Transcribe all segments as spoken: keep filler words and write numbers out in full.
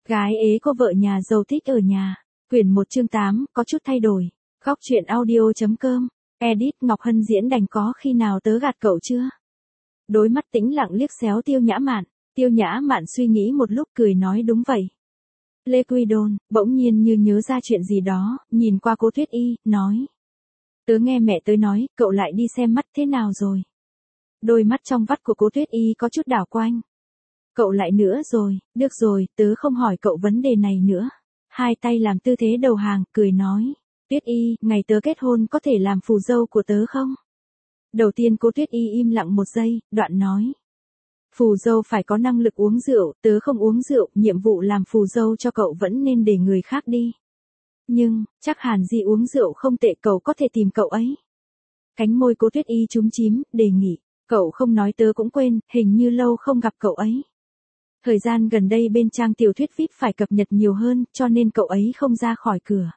Gái ế cô vợ nhà giàu thích ở nhà. Quyển một chương tám, có chút thay đổi. Góc truyện audio.com. Edit Ngọc Hân diễn đành có khi nào tớ gạt cậu chưa? Đôi mắt tĩnh lặng liếc xéo Tiêu Nhã Mạn. Tiêu Nhã Mạn suy nghĩ một lúc cười nói đúng vậy. Lê Quy Đôn, bỗng nhiên như nhớ ra chuyện gì đó, nhìn qua Cố Tuyết Y, nói. Tớ nghe mẹ tớ nói, cậu lại đi xem mắt thế nào rồi? Đôi mắt trong vắt của Cố Tuyết Y có chút đảo quanh. Cậu lại nữa rồi, được rồi, tớ không hỏi cậu vấn đề này nữa. Hai tay làm tư thế đầu hàng, cười nói. Tuyết Y, ngày tớ kết hôn có thể làm phù dâu của tớ không? Đầu tiên Cố Tuyết Y im lặng một giây, đoạn nói. Phù dâu phải có năng lực uống rượu, tớ không uống rượu, nhiệm vụ làm phù dâu cho cậu vẫn nên để người khác đi. Nhưng, chắc Hàn Di uống rượu không tệ, cậu có thể tìm cậu ấy. Cánh môi Cố Tuyết Y chúm chím, đề nghị. Cậu không nói tớ cũng quên, hình như lâu không gặp cậu ấy. Thời gian gần đây bên trang tiểu thuyết vê i pê phải cập nhật nhiều hơn, cho nên cậu ấy không ra khỏi cửa.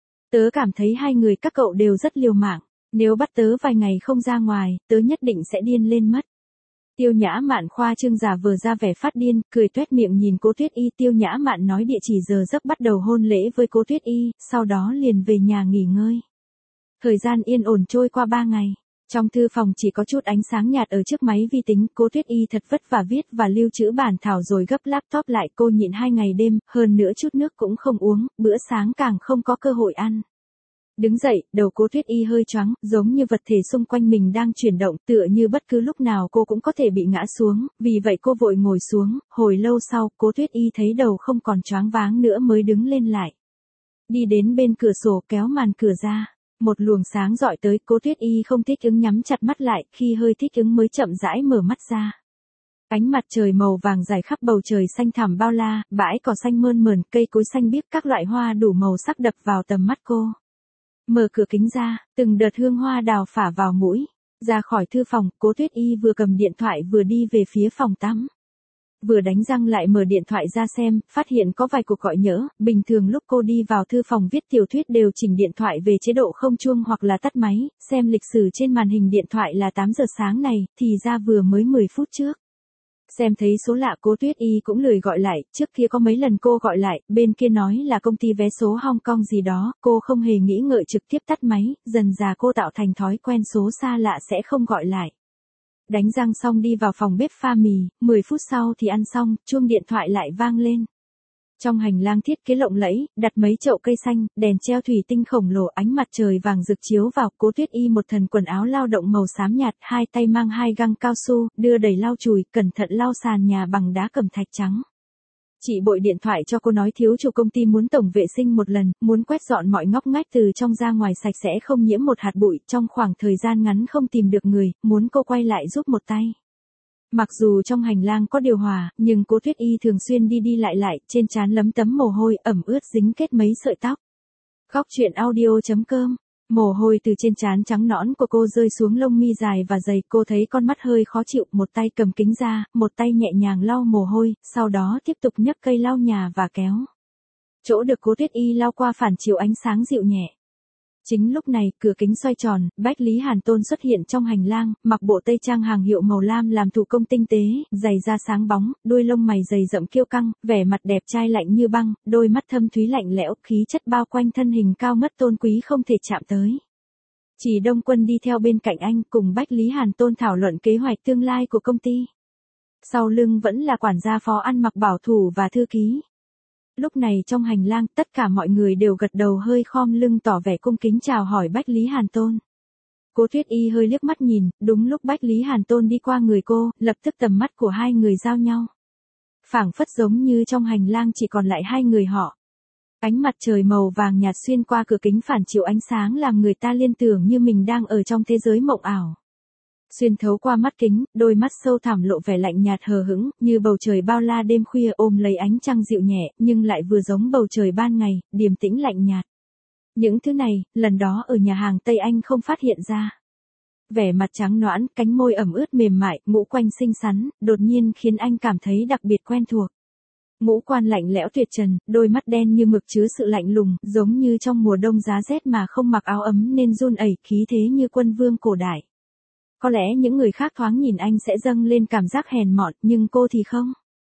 Tớ cảm thấy hai người các cậu đều rất liều mạng. Nếu bắt tớ vài ngày không ra ngoài, tớ nhất định sẽ điên lên mất. Tiêu Nhã Mạn khoa trương giả vờ ra vẻ phát điên, cười toét miệng nhìn Cố Tuyết Y. Tiêu Nhã Mạn nói địa chỉ giờ giấc bắt đầu hôn lễ với Cố Tuyết Y, sau đó liền về nhà nghỉ ngơi. Thời gian yên ổn trôi qua ba ngày. Trong thư phòng chỉ có chút ánh sáng nhạt ở trước máy vi tính, Cố Tuyết Y thật vất vả viết và lưu trữ bản thảo rồi gấp laptop lại. Cô nhịn hai ngày đêm, hơn nữa chút nước cũng không uống, bữa sáng càng không có cơ hội ăn. Đứng dậy, đầu Cố Tuyết Y hơi choáng, giống như vật thể xung quanh mình đang chuyển động, tựa như bất cứ lúc nào cô cũng có thể bị ngã xuống, vì vậy cô vội ngồi xuống. Hồi lâu sau, Cố Tuyết Y thấy đầu không còn choáng váng nữa mới đứng lên lại. Đi đến bên cửa sổ kéo màn cửa ra. Một luồng sáng dọi tới, Cố Tuyết Y không thích ứng nhắm chặt mắt lại, khi hơi thích ứng mới chậm rãi mở mắt ra. Ánh mặt trời màu vàng rải khắp bầu trời xanh thẳm bao la, bãi cỏ xanh mơn mởn, cây cối xanh biếc, các loại hoa đủ màu sắc đập vào tầm mắt cô. Mở cửa kính ra, từng đợt hương hoa đào phả vào mũi. Ra khỏi thư phòng, Cố Tuyết Y vừa cầm điện thoại vừa đi về phía phòng tắm. Vừa đánh răng lại mở điện thoại ra xem, phát hiện có vài cuộc gọi nhỡ. Bình thường lúc cô đi vào thư phòng viết tiểu thuyết đều chỉnh điện thoại về chế độ không chuông hoặc là tắt máy, xem lịch sử trên màn hình điện thoại là tám giờ sáng này, thì ra vừa mới mười phút trước. Xem thấy số lạ, Cố Tuyết Y cũng lười gọi lại, trước kia có mấy lần cô gọi lại, bên kia nói là công ty vé số Hong Kong gì đó, cô không hề nghĩ ngợi trực tiếp tắt máy, dần dà cô tạo thành thói quen số xa lạ sẽ không gọi lại. Đánh răng xong đi vào phòng bếp pha mì, mười phút sau thì ăn xong, chuông điện thoại lại vang lên. Trong hành lang thiết kế lộng lẫy, đặt mấy chậu cây xanh, đèn treo thủy tinh khổng lồ, ánh mặt trời vàng rực chiếu vào. Cố Tuyết Y một thân quần áo lao động màu xám nhạt, hai tay mang hai găng cao su, đưa đẩy lau chùi, cẩn thận lau sàn nhà bằng đá cẩm thạch trắng. Chị Bội điện thoại cho cô nói thiếu chủ công ty muốn tổng vệ sinh một lần, muốn quét dọn mọi ngóc ngách từ trong ra ngoài sạch sẽ không nhiễm một hạt bụi, trong khoảng thời gian ngắn không tìm được người, muốn cô quay lại giúp một tay. Mặc dù trong hành lang có điều hòa, nhưng Cố Tuyết Y thường xuyên đi đi lại lại, trên trán lấm tấm mồ hôi, ẩm ướt dính kết mấy sợi tóc. Góc truyện audio.com. Mồ hôi từ trên trán trắng nõn của cô rơi xuống lông mi dài và dày, cô thấy con mắt hơi khó chịu, một tay cầm kính ra, một tay nhẹ nhàng lau mồ hôi, sau đó tiếp tục nhấc cây lau nhà và kéo. Chỗ được Cố Tuyết Y lau qua phản chiếu ánh sáng dịu nhẹ. Chính lúc này, cửa kính xoay tròn, Bách Lý Hàn Tôn xuất hiện trong hành lang, mặc bộ tây trang hàng hiệu màu lam làm thủ công tinh tế, giày da sáng bóng, đuôi lông mày dày rậm kiêu căng, vẻ mặt đẹp trai lạnh như băng, đôi mắt thâm thúy lạnh lẽo, khí chất bao quanh thân hình cao ngất tôn quý không thể chạm tới. Chỉ Đông Quân đi theo bên cạnh anh, cùng Bách Lý Hàn Tôn thảo luận kế hoạch tương lai của công ty. Sau lưng vẫn là quản gia phó ăn mặc bảo thủ và thư ký. Lúc này trong hành lang, tất cả mọi người đều gật đầu hơi khom lưng tỏ vẻ cung kính chào hỏi Bách Lý Hàn Tôn. Cố Tuyết Y hơi liếc mắt nhìn, đúng lúc Bách Lý Hàn Tôn đi qua người cô, lập tức tầm mắt của hai người giao nhau. Phảng phất giống như trong hành lang chỉ còn lại hai người họ. Ánh mặt trời màu vàng nhạt xuyên qua cửa kính phản chiếu ánh sáng làm người ta liên tưởng như mình đang ở trong thế giới mộng ảo. Xuyên thấu qua mắt kính, đôi mắt sâu thẳm lộ vẻ lạnh nhạt hờ hững, như bầu trời bao la đêm khuya ôm lấy ánh trăng dịu nhẹ, nhưng lại vừa giống bầu trời ban ngày, điềm tĩnh lạnh nhạt. Những thứ này, lần đó ở nhà hàng Tây Anh không phát hiện ra. Vẻ mặt trắng nõn, cánh môi ẩm ướt mềm mại, ngũ quanh xinh xắn, đột nhiên khiến anh cảm thấy đặc biệt quen thuộc. Ngũ quan lạnh lẽo tuyệt trần, đôi mắt đen như mực chứa sự lạnh lùng, giống như trong mùa đông giá rét mà không mặc áo ấm nên run ẩy, khí thế như quân vương cổ đại. Có lẽ những người khác thoáng nhìn anh sẽ dâng lên cảm giác hèn mọn, nhưng cô thì không.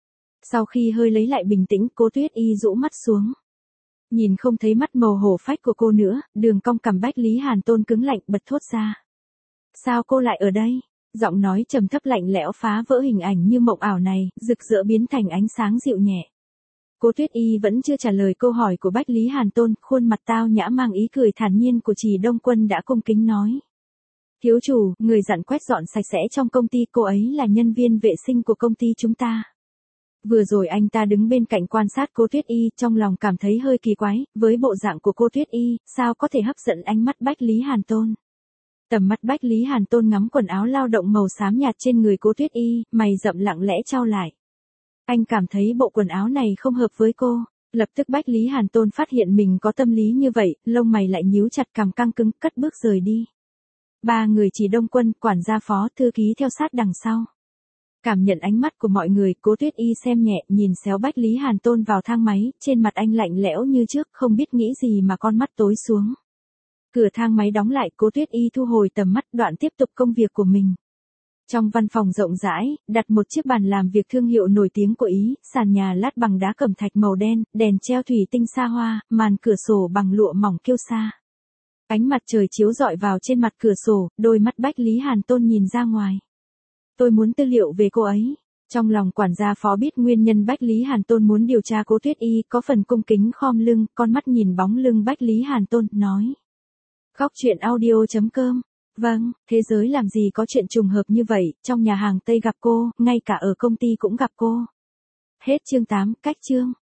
Sau khi hơi lấy lại bình tĩnh, Cố Tuyết Y rũ mắt xuống. Nhìn không thấy mắt màu hổ phách của cô nữa, đường cong cằm Bách Lý Hàn Tôn cứng lạnh bật thốt ra. Sao cô lại ở đây? Giọng nói trầm thấp lạnh lẽo phá vỡ hình ảnh như mộng ảo này, rực rỡ biến thành ánh sáng dịu nhẹ. Cố Tuyết Y vẫn chưa trả lời câu hỏi của Bách Lý Hàn Tôn, khuôn mặt tao nhã mang ý cười thản nhiên của Trì Đông Quân đã cung kính nói. Thiếu chủ, người dặn quét dọn sạch sẽ trong công ty, cô ấy là nhân viên vệ sinh của công ty chúng ta. Vừa rồi anh ta đứng bên cạnh quan sát cô Tuyết Y, trong lòng cảm thấy hơi kỳ quái, với bộ dạng của cô Tuyết Y, sao có thể hấp dẫn ánh mắt Bách Lý Hàn Tôn. Tầm mắt Bách Lý Hàn Tôn ngắm quần áo lao động màu xám nhạt trên người cô Tuyết Y, mày rậm lặng lẽ chau lại. Anh cảm thấy bộ quần áo này không hợp với cô. Lập tức Bách Lý Hàn Tôn phát hiện mình có tâm lý như vậy, lông mày lại nhíu chặt, cằm căng cứng, cất bước rời đi. Ba người Trì Đông Quân, quản gia phó thư ký theo sát đằng sau. Cảm nhận ánh mắt của mọi người, Cố Tuyết Y xem nhẹ, nhìn xéo Bách Lý Hàn Tôn vào thang máy, trên mặt anh lạnh lẽo như trước, không biết nghĩ gì mà con mắt tối xuống. Cửa thang máy đóng lại, Cố Tuyết Y thu hồi tầm mắt, đoạn tiếp tục công việc của mình. Trong văn phòng rộng rãi, đặt một chiếc bàn làm việc thương hiệu nổi tiếng của Ý, sàn nhà lát bằng đá cẩm thạch màu đen, đèn treo thủy tinh xa hoa, màn cửa sổ bằng lụa mỏng kiêu sa. Ánh mặt trời chiếu rọi vào trên mặt cửa sổ, đôi mắt Bách Lý Hàn Tôn nhìn ra ngoài. Tôi muốn tư liệu về cô ấy. Trong lòng quản gia phó biết nguyên nhân Bách Lý Hàn Tôn muốn điều tra Cố Tuyết Y, có phần cung kính khom lưng, con mắt nhìn bóng lưng Bách Lý Hàn Tôn, nói. Khóc chuyện audio chấm com. Vâng, thế giới làm gì có chuyện trùng hợp như vậy, trong nhà hàng Tây gặp cô, ngay cả ở công ty cũng gặp cô. Hết chương tám, cách chương.